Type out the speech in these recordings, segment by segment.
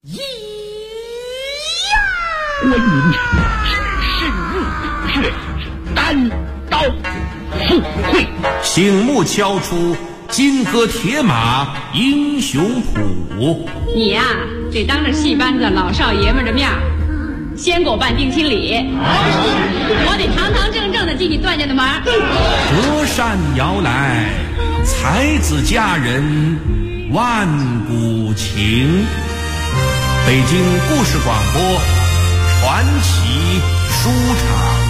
观音只是入穴，单刀赴会， 醒目敲出金戈铁马英雄谱。 你呀，得当着戏班子老少爷们的面先给我办定亲礼，我得堂堂正正的进你段家的门。 隔山摇来，才子佳人万古情。北京故事广播传奇书场。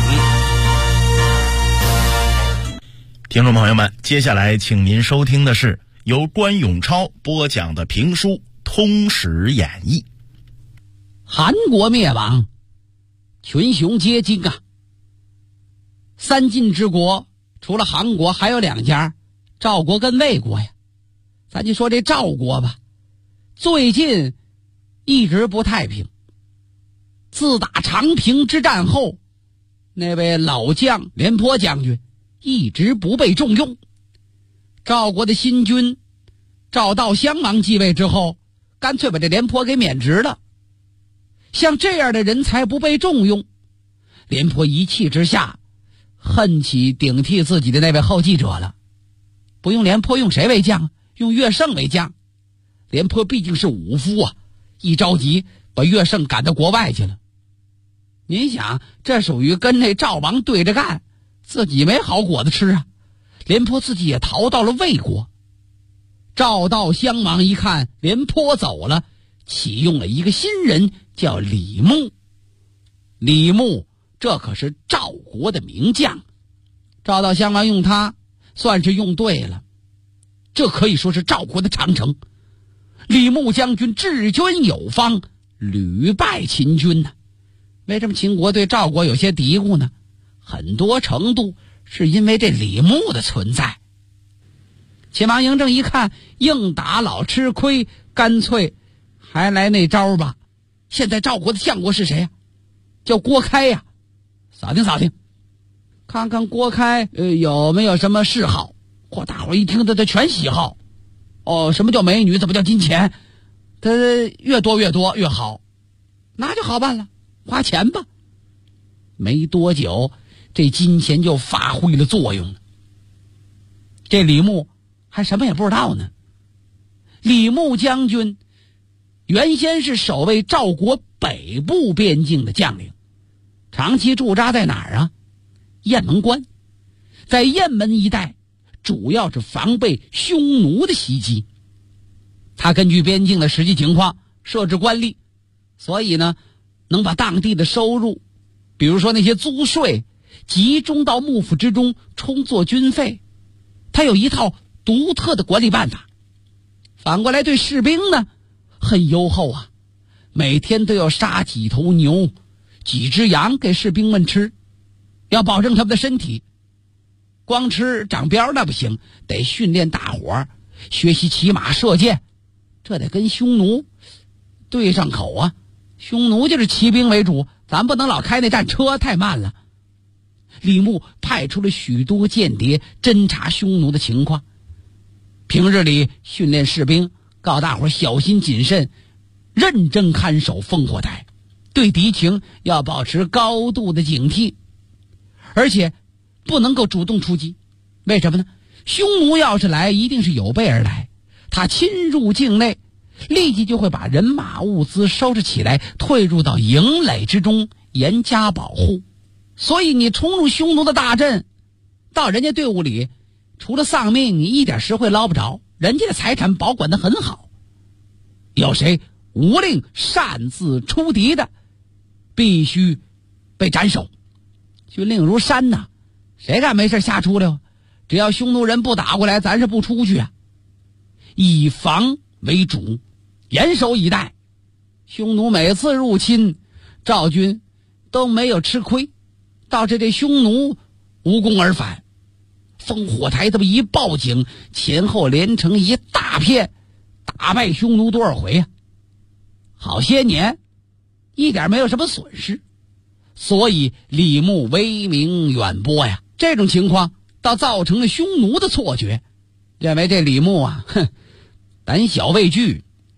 听众朋友们，接下来请您收听的是由关永超播讲的评书《通史演义》。 韩国灭亡，群雄皆惊啊！三晋之国除了韩国还有两家，赵国跟魏国呀。咱就说这赵国吧，最近一直不太平。自打长平之战后，那位老将廉颇将军一直不被重用。赵国的新君赵悼襄王继位之后，干脆把这廉颇给免职了。像这样的人才不被重用，廉颇一气之下恨起顶替自己的那位后继者了。不用廉颇，用谁为将？用乐胜为将。廉颇毕竟是武夫啊，一着急把乐胜赶到国外去了。您想，这属于跟那赵王对着干，自己没好果子吃啊。廉颇自己也逃到了魏国。赵悼襄王一看廉颇走了，启用了一个新人，叫李牧。李牧这可是赵国的名将，赵悼襄王用他算是用对了，这可以说是赵国的长城。李牧将军治军有方，屡败秦军呢。为什么秦国对赵国有些嘀咕呢？很多程度是因为这李牧的存在。秦王嬴政一看硬打老吃亏，干脆还来那招吧。现在赵国的相国是谁呀？叫郭开呀。扫听扫听，看看郭开有没有什么嗜好。大伙一听他全喜好。什么叫美女？怎么叫金钱？他越多越多越好，那就好办了，花钱吧。没多久，这金钱就发挥了作用了。这李牧还什么也不知道呢。李牧将军原先是守卫赵国北部边境的将领，长期驻扎在哪儿啊？雁门关。在雁门一带主要是防备匈奴的袭击。他根据边境的实际情况设置官吏，所以呢，能把当地的收入，比如说那些租税，集中到幕府之中充作军费。他有一套独特的管理办法。反过来对士兵呢，很优厚啊，每天都要杀几头牛、几只羊给士兵们吃，要保证他们的身体。光吃长膘那不行，得训练大伙儿学习骑马射箭，这得跟匈奴对上口啊。匈奴就是骑兵为主，咱不能老开那战车，太慢了。李牧派出了许多间谍侦察匈奴的情况，平日里训练士兵，告大伙儿小心谨慎，认真看守烽火台，对敌情要保持高度的警惕，而且不能够主动出击。为什么呢？匈奴要是来，一定是有备而来，他侵入境内，立即就会把人马物资收拾起来，退入到营垒之中，严加保护。所以你冲入匈奴的大阵，到人家队伍里，除了丧命，你一点实惠捞不着，人家的财产保管得很好。有谁无令擅自出敌的，必须被斩首。军令如山呐，谁敢没事瞎出溜？只要匈奴人不打过来，咱是不出去啊。以防为主，严守以待。匈奴每次入侵，赵军都没有吃亏，导致这匈奴无功而返。烽火台这么一报警，前后连成一大片，打败匈奴多少回啊？好些年一点没有什么损失，所以李牧威名远播呀。这种情况倒造成了匈奴的错觉，认为这李牧啊，胆小畏惧，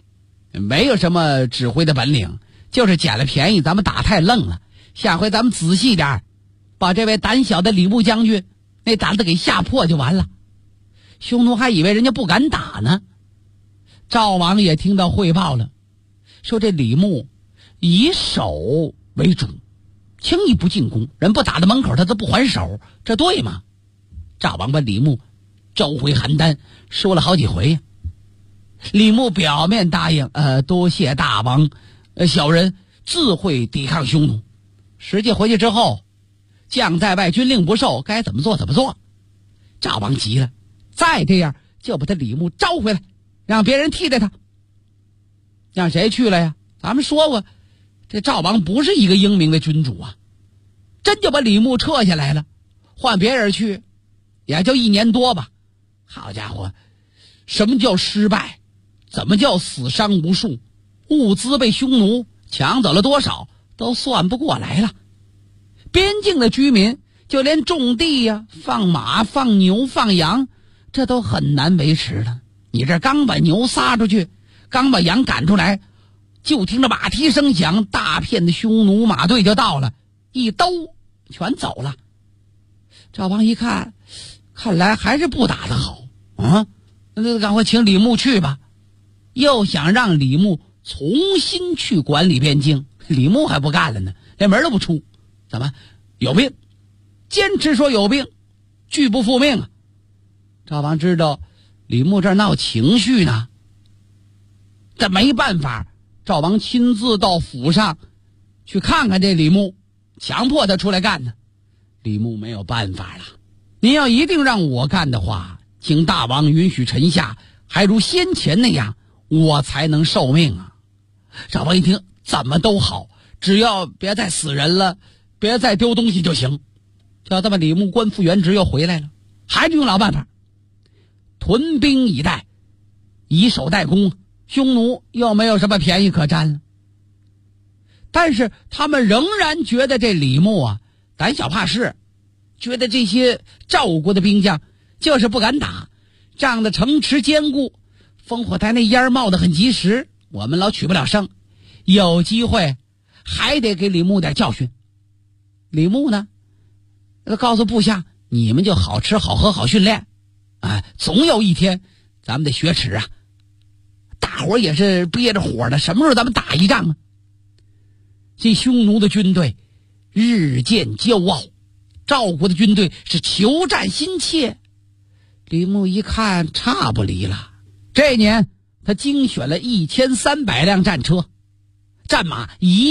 没有什么指挥的本领，就是捡了便宜，咱们打太愣了。下回咱们仔细点，把这位胆小的李牧将军那胆子给吓破就完了。匈奴还以为人家不敢打呢。赵王也听到汇报了，说这李牧以守为主，轻易不进攻，人不打到门口他都不还手，这对吗？赵王把李牧召回邯郸，说了好几回呀。李牧表面答应，多谢大王，小人自会抵抗匈奴。实际回去之后，将在外，军令不受，该怎么做怎么做。赵王急了，再这样就把他李牧招回来，让别人替代他。让谁去了呀？咱们说过，这赵王不是一个英明的君主啊，真就把李牧撤下来了，换别人去，也就1年多吧。好家伙，什么叫失败？怎么叫死伤无数？物资被匈奴抢走了多少都算不过来了。边境的居民就连种地呀、放马、放牛、放羊，这都很难维持了。你这刚把牛撒出去，刚把羊赶出来，就听着马蹄声响，大片的匈奴马队就到了，一兜全走了。赵王一看，看来还是不打得好啊，那赶快请李牧去吧。又想让李牧重新去管理边境，李牧还不干了呢，连门都不出。怎么有病？坚持说有病，拒不复命啊！赵王知道李牧这儿闹情绪呢，这没办法，赵王亲自到府上去看看这李牧，强迫他出来干呢。李牧没有办法了，您要一定让我干的话，请大王允许臣下还如先前那样，我才能受命啊。赵王一听，怎么都好，只要别再死人了，别再丢东西就行。就这么，李牧官复原职又回来了，还是用老办法，屯兵以待，以守待攻，匈奴又没有什么便宜可占了。但是他们仍然觉得这李牧啊胆小怕事，觉得这些赵国的兵将就是不敢打，仗着城池坚固，烽火台那烟冒得很及时，我们老取不了胜，有机会还得给李牧点教训。李牧呢告诉部下，你们就好吃好喝好训练，总有一天咱们得雪耻啊。大伙也是憋着火的，什么时候咱们打一仗啊？这匈奴的军队日渐骄傲，赵国的军队是求战心切。李牧一看差不离了，这年他精选了1300辆战车，战马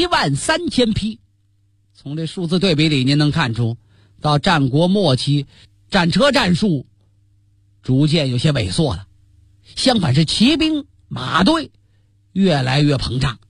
13000匹。从这数字对比里，您能看出到战国末期，战车战术逐渐有些萎缩了，相反是骑兵马队越来越膨胀。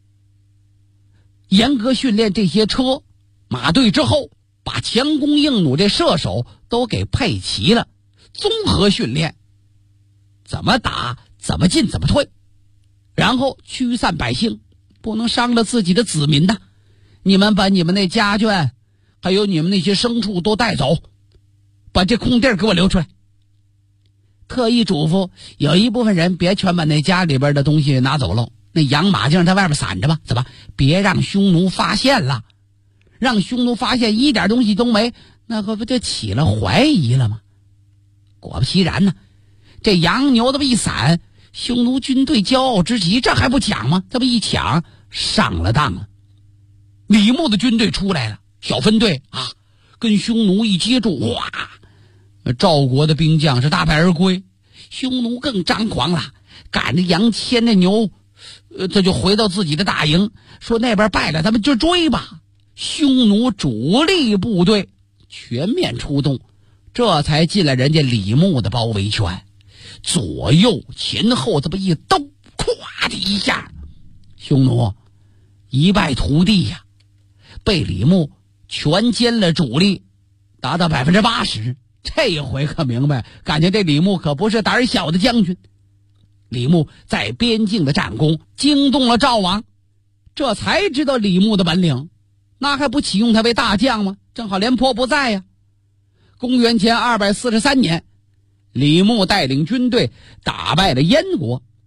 严格训练这些车马队之后，把强弓硬弩这射手都给配齐了，综合训练，怎么打怎么进怎么退，然后驱散百姓，不能伤了自己的子民的。你们把你们那家眷还有你们那些牲畜都带走，把这空地给我留出来。特意嘱咐有一部分人别全把那家里边的东西拿走喽，那养马就让他外边散着吧，怎么别让匈奴发现了，让匈奴发现一点东西都没，那可不就起了怀疑了吗？果不其然呢，这羊牛这么一散，匈奴军队骄傲之极，这还不抢吗？这么一抢上了当了。李牧的军队出来了，小分队啊，跟匈奴一接触，哇，赵国的兵将是大败而归，匈奴更张狂了，赶着羊牵着牛，这就回到自己的大营，说那边败了咱们就追吧。匈奴主力部队全面出动，这才进了人家李牧的包围圈，左右前后这么一兜，咵的一下，匈奴一败涂地呀，被李牧全歼了主力，达到80%。这回可明白，感觉这李牧可不是胆小的将军。李牧在边境的战功惊动了赵王，这才知道李牧的本领，那还不启用他为大将吗？正好廉颇不在呀。公元前243年，李牧带领军队打败了燕国，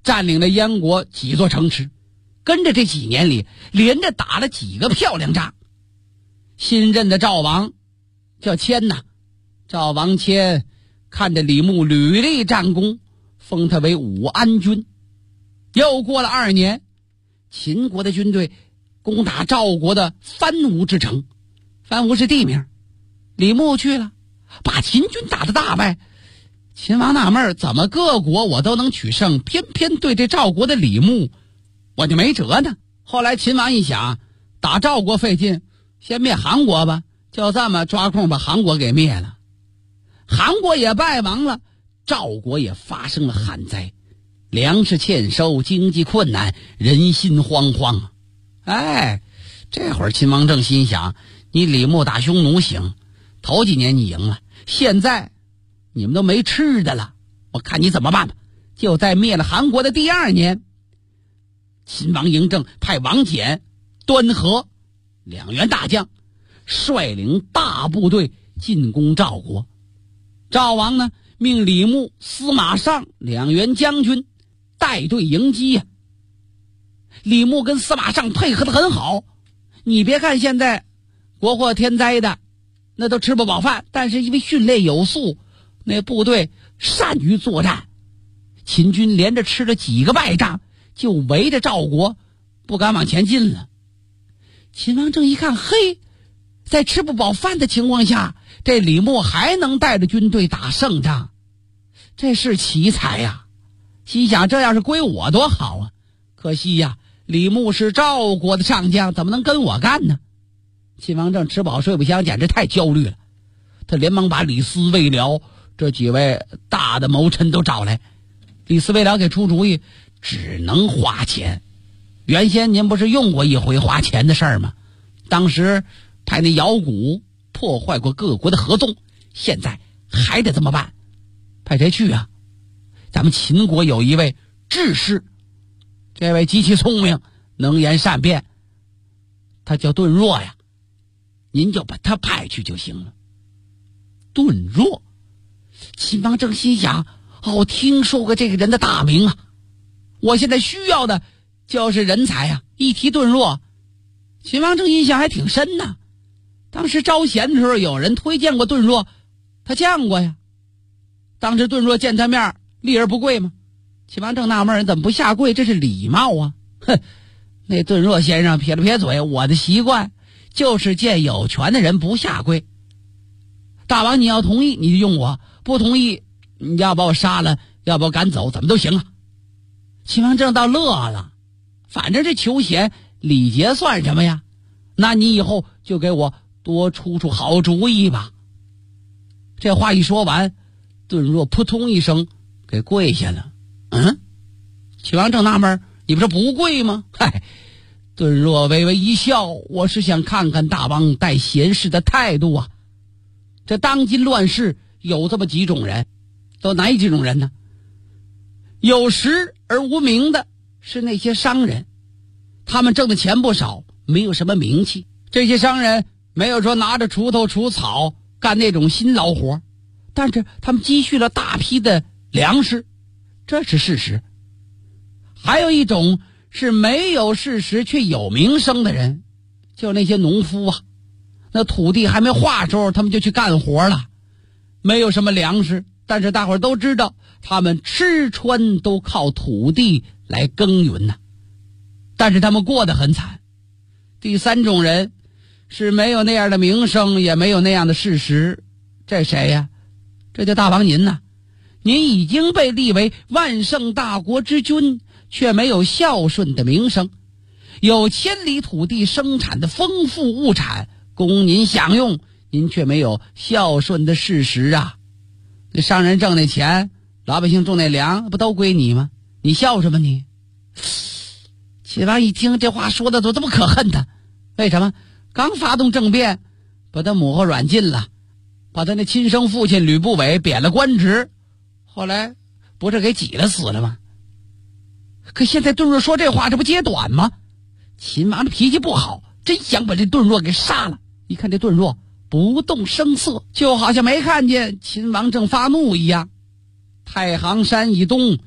占领了燕国几座城池，跟着这几年里连着打了几个漂亮仗。新任的赵王叫谦呐，赵王谦看着李牧屡立战功，封他为武安君。又过了2年，秦国的军队攻打赵国的番吴之城，番吴是地名，李牧去了，把秦军打得大败。秦王纳闷，怎么各国我都能取胜，偏偏对这赵国的李牧我就没辙呢？后来秦王一想，打赵国费劲，先灭韩国吧，就这么抓空把韩国给灭了。韩国也败亡了，赵国也发生了旱灾，粮食欠收，经济困难，人心惶惶啊！哎，这会儿秦王政心想，你李牧打匈奴行，头几年你赢了，现在你们都没吃的了，我看你怎么办吧。就在灭了韩国的第2年，秦王嬴政派王翦、端和2员大将率领大部队进攻赵国。赵王呢，命李牧、司马尚2员将军带队迎击呀。李牧跟司马尚配合得很好，你别看现在国祸天灾的，那都吃不饱饭，但是因为训练有素，那部队善于作战。秦军连着吃了几个败仗，就围着赵国不敢往前进了。秦王政一看，嘿，在吃不饱饭的情况下，这李牧还能带着军队打胜仗，这是奇才呀！心想，这要是归我多好啊！可惜呀，李牧是赵国的上将，怎么能跟我干呢？秦王政吃饱睡不香，简直太焦虑了。他连忙把李斯、魏辽这几位大的谋臣都找来。李斯、魏辽给出主意，只能花钱。原先您不是用过一回花钱的事儿吗？当时派那姚贾破坏过各国的合纵，现在还得这么办。派谁去啊？咱们秦国有一位智士，这位极其聪明，能言善辩，他叫顿若呀，您就把他派去就行了。顿若，秦王正心想，哦，听说过这个人的大名啊，我现在需要的就是人才啊。一提顿若，秦王政印象还挺深呢。当时招贤的时候，有人推荐过顿若，他见过呀。当时顿若见他面，立而不跪吗？秦王政纳闷，怎么不下跪？这是礼貌啊！哼，那顿若先生撇了撇嘴，我的习惯就是见有权的人不下跪。大王，你要同意你就用我，不同意你要把我杀了，要把我赶走，怎么都行啊。秦王政倒乐了，反正这求贤礼节算什么呀？那你以后就给我多出出好主意吧。这话一说完，顿若扑通一声给跪下了。秦王政纳闷，你不是不跪吗？嗨，顿若微微一笑，我是想看看大王待贤士的态度啊。这当今乱世有这么几种人，都哪几种人呢？有实而无名的是那些商人，他们挣的钱不少，没有什么名气。这些商人没有说拿着锄头除草干那种辛劳活，但是他们积蓄了大批的粮食，这是事实。还有一种是没有事实却有名声的人，就那些农夫啊，那土地还没化的时候他们就去干活了，没有什么粮食，但是大伙儿都知道他们吃穿都靠土地来耕耘呢，但是他们过得很惨。第三种人是没有那样的名声，也没有那样的事实，这谁呀？这就大王您呐。您已经被立为万圣大国之君，却没有孝顺的名声，有千里土地生产的丰富物产供您享用，您却没有孝顺的事实啊。那商人挣那钱，老百姓种那粮，不都归你吗？你孝什么你？秦王一听这话说的都这么可恨的，为什么？刚发动政变，把他母后软禁了，把他那亲生父亲吕不韦贬了官职，后来不是给挤了死了吗？可现在顿若说这话，这不揭短吗？秦王的脾气不好，真想把这顿若给杀了。一看这顿若不动声色，就好像没看见秦王正发怒一样。太行山以东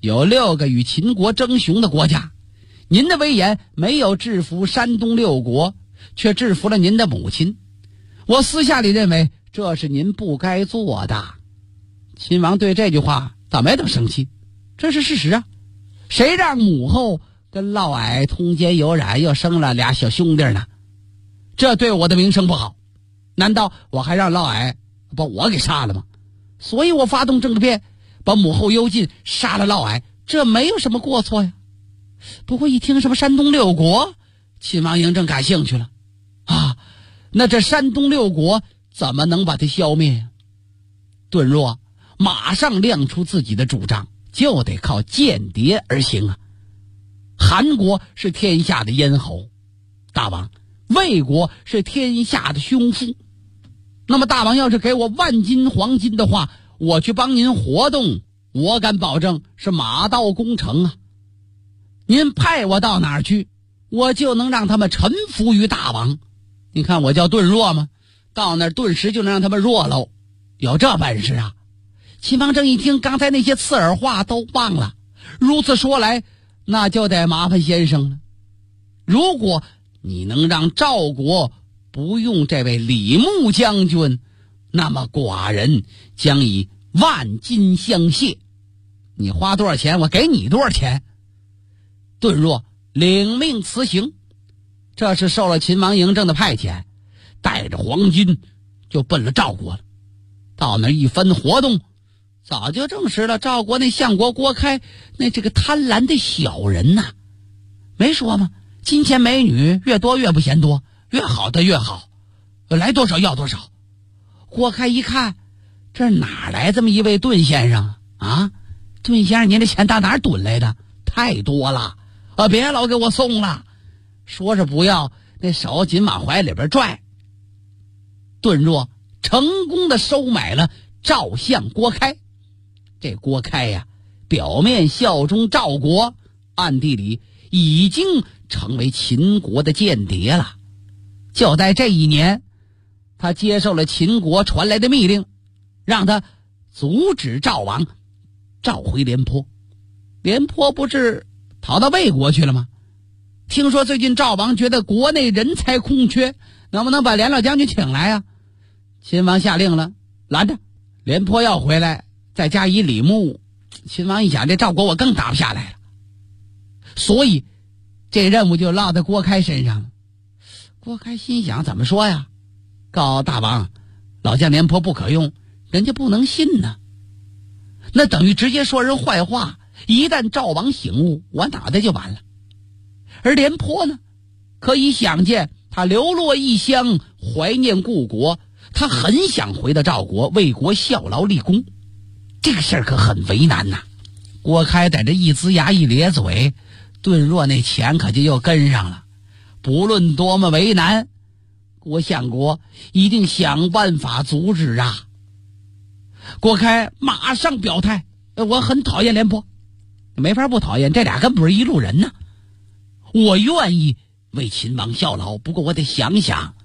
有6个与秦国争雄的国家，您的威严没有制服山东6国，却制服了您的母亲。我私下里认为这是您不该做的。秦王对这句话倒没怎么生气，这是事实啊。谁让母后跟嫪毐通奸有染，又生了俩小兄弟呢？这对我的名声不好。难道我还让嫪毐把我给杀了吗？所以我发动政变，把母后幽禁，杀了嫪毐，这没有什么过错呀。不过一听什么山东6国，秦王嬴政感兴趣了啊，那这山东6国怎么能把它消灭呀？顿若马上亮出自己的主张，就得靠间谍而行啊。韩国是天下的咽喉，大王，魏国是天下的胸腹。那么大王要是给我万斤黄金的话，我去帮您活动，我敢保证是马到功成啊。您派我到哪儿去，我就能让他们臣服于大王。你看我叫顿弱吗？到那儿顿时就能让他们弱喽，有这本事啊。秦王政一听刚才那些刺耳话都忘了，如此说来那就得麻烦先生了。如果你能让赵国不用这位李牧将军，那么寡人将以万金相谢。你花多少钱，我给你多少钱。顿若领命辞行，这是受了秦王嬴政的派遣，带着黄金就奔了赵国了。到那一番活动，早就证实了赵国那相国郭开那这个贪婪的小人呐。没说吗？金钱美女越多越不嫌多，越好的越好，来多少要多少。郭开一看，这哪来这么一位顿先生啊？顿先生，您这钱到哪儿囤来的？太多了别老给我送了。说是不要，那手紧往怀里边拽。顿若成功的收买了赵相郭开。这郭开呀，表面效忠赵国，暗地里已经成为秦国的间谍了。就在这一年，他接受了秦国传来的密令，让他阻止赵王召回廉颇。廉颇不是逃到魏国去了吗？听说最近赵王觉得国内人才空缺，能不能把连老将军请来啊？秦王下令了，拦着。廉颇要回来，再加以李牧，秦王一想，这赵国我更打不下来了，所以这任务就落在郭开身上了。郭开心想，怎么说呀？告大王，老将廉颇不可用，人家不能信呢。那等于直接说人坏话，一旦赵王醒悟，我脑袋就完了。而廉颇呢，可以想见他流落异乡，怀念故国，他很想回到赵国为国效劳立功。这个事儿可很为难呐。郭开在这一呲牙一咧嘴，顿若那钱可就又跟上了。不论多么为难，郭相国一定想办法阻止啊。郭开马上表态，我很讨厌廉颇。没法不讨厌，这俩根本不是一路人呢。我愿意为秦王效劳，不过我得想想。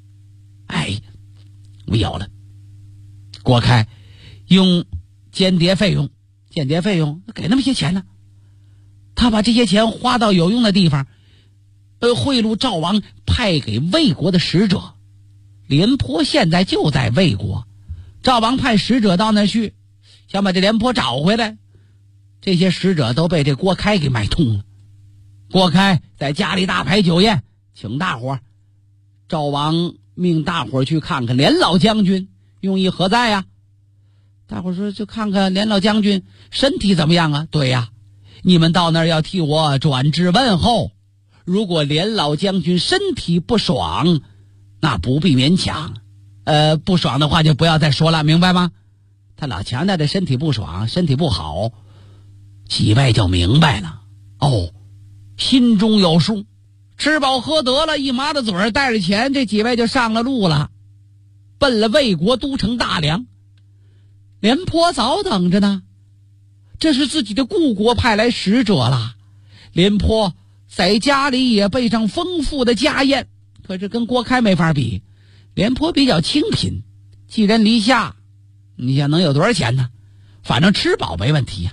我有了。郭开用间谍费用给那么些钱呢，他把这些钱花到有用的地方，贿赂赵王派给魏国的使者。廉颇现在就在魏国，赵王派使者到那儿去，想把这廉颇找回来。这些使者都被这郭开给买通了。郭开在家里大排酒宴，请大伙儿。赵王命大伙儿去看看连老将军，用意何在呀？大伙儿说，就看看连老将军身体怎么样啊？对呀，你们到那儿要替我转至问候。如果连老将军身体不爽，那不必勉强。不爽的话就不要再说了，明白吗？他老强调这身体不爽，身体不好，几位就明白了。心中有数。吃饱喝得了，一麻的嘴儿，带着钱，这几位就上了路了，奔了魏国都城大梁。廉颇早等着呢，这是自己的故国派来使者了。廉颇在家里也备上丰富的家宴，可是跟郭开没法比。廉颇比较清贫，寄人篱下，你想能有多少钱呢？反正吃饱没问题呀。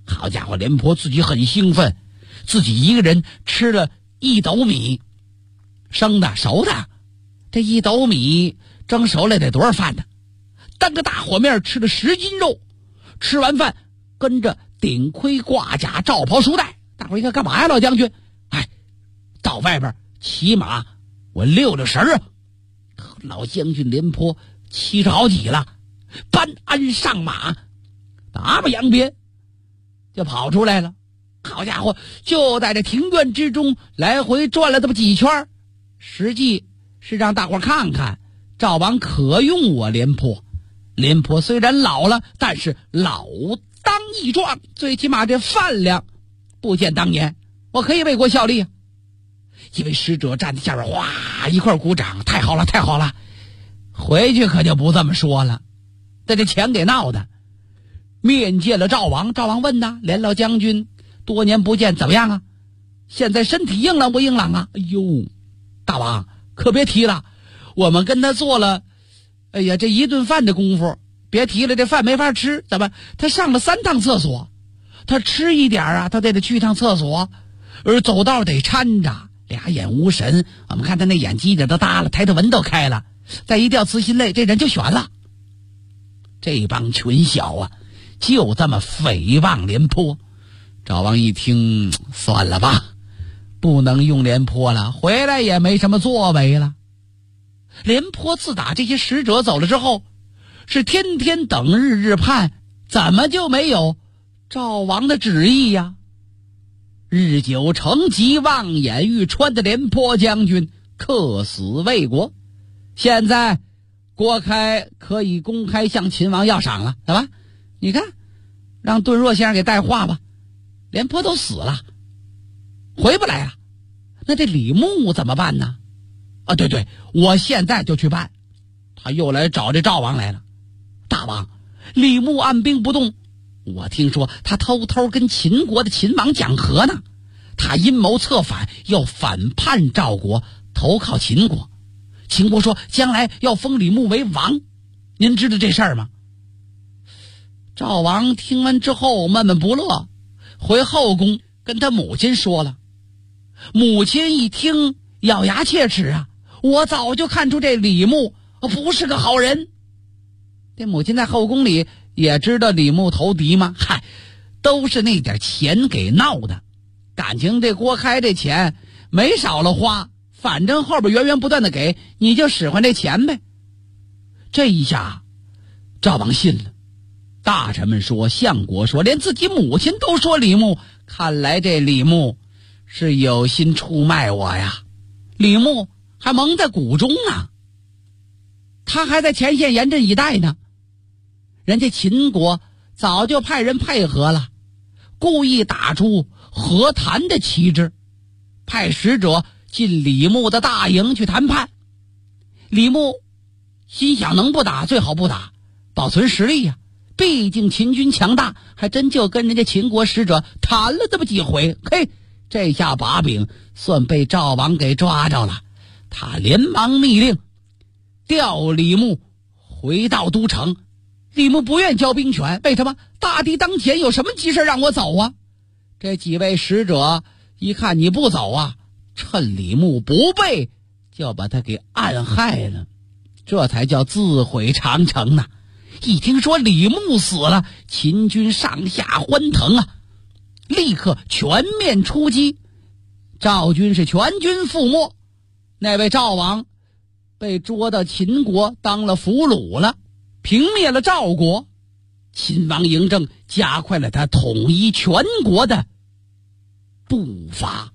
好家伙，廉颇自己很兴奋，自己一个人吃了1斗米，生的熟的，这1斗米蒸熟了得多少饭呢？当个大火面吃了10斤肉，吃完饭跟着顶盔挂甲罩袍束带，大伙一看干嘛呀，老将军？哎，到外边骑马我溜溜神啊！老将军廉颇气着好几了，搬鞍上马，打把扬鞭就跑出来了。好家伙，就在这庭院之中来回转了这么几圈，实际是让大伙看看赵王可用我廉颇。廉颇虽然老了，但是老当益壮，最起码这饭量不见当年，我可以为国效力啊！一位使者站在下边，哗一块鼓掌，太好了太好了！回去可就不这么说了，在这钱给闹的。面见了赵王，赵王问呐：连老将军多年不见怎么样啊？现在身体硬朗不硬朗啊？哎呦，大王可别提了，我们跟他做了这1顿饭的功夫，别提了，这饭没法吃。怎么他上了3趟厕所，他吃一点啊他得去趟厕所，而走道得搀着，俩眼无神，我们看他那眼犄角都耷了，抬头纹都开了，再一掉慈心泪，这人就悬了。这帮群小啊就这么诽谤廉颇。赵王一听，算了吧，不能用廉颇了，回来也没什么作为了。廉颇自打这些使者走了之后，是天天等日日盼，怎么就没有赵王的旨意呀？日久成疾，望眼欲穿的廉颇将军客死魏国，现在郭开可以公开向秦王要赏了，对吧？你看，让顿若先生给带话吧，廉颇都死了，回不来了，那这李牧怎么办呢？啊，对，我现在就去办。他又来找这赵王来了。大王，李牧按兵不动，我听说他偷偷跟秦国的秦王讲和呢，他阴谋策反，要反叛赵国，投靠秦国。秦国说将来要封李牧为王，您知道这事儿吗？赵王听完之后闷闷不乐，回后宫跟他母亲说了。母亲一听咬牙切齿啊，我早就看出这李牧不是个好人。这母亲在后宫里也知道李牧投敌吗？嗨，都是那点钱给闹的，感情这郭开这钱没少了花，反正后边源源不断的给，你就使唤这钱呗。这一下赵王信了，大臣们说，相国说，连自己母亲都说李牧，看来这李牧是有心出卖我呀。李牧还蒙在鼓中呢，他还在前线严阵以待呢。人家秦国早就派人配合了，故意打出和谈的旗帜，派使者进李牧的大营去谈判。李牧心想，能不打最好不打，保存实力呀，毕竟秦军强大，还真就跟人家秦国使者谈了这么几回。嘿，这下把柄算被赵王给抓着了。他连忙密令调李牧回到都城。李牧不愿交兵权，为什么？大敌当前，有什么急事让我走啊？这几位使者一看你不走啊，趁李牧不备就把他给暗害了，这才叫自毁长城呢。一听说李牧死了，秦军上下欢腾啊，立刻全面出击，赵军是全军覆没。那位赵王被捉到秦国当了俘虏了，平灭了赵国。秦王嬴政加快了他统一全国的步伐。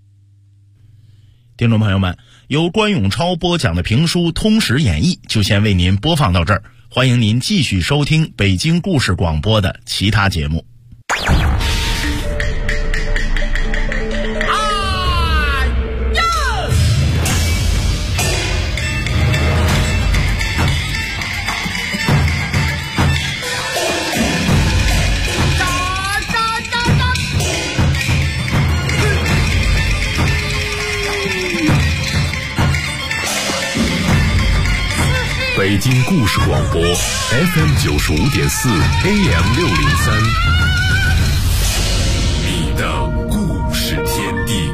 听众朋友们，由关永超播讲的评书《通史演义》就先为您播放到这儿，欢迎您继续收听北京故事广播的其他节目。 北京故事广播 FM 95.4 AM 603。 的故事天地。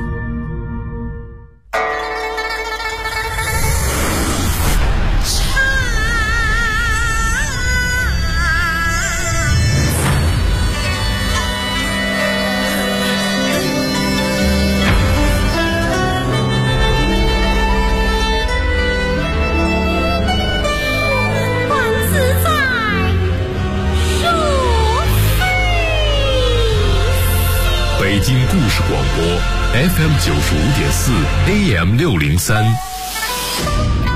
北京故事广播 FM 95.4 AM 603。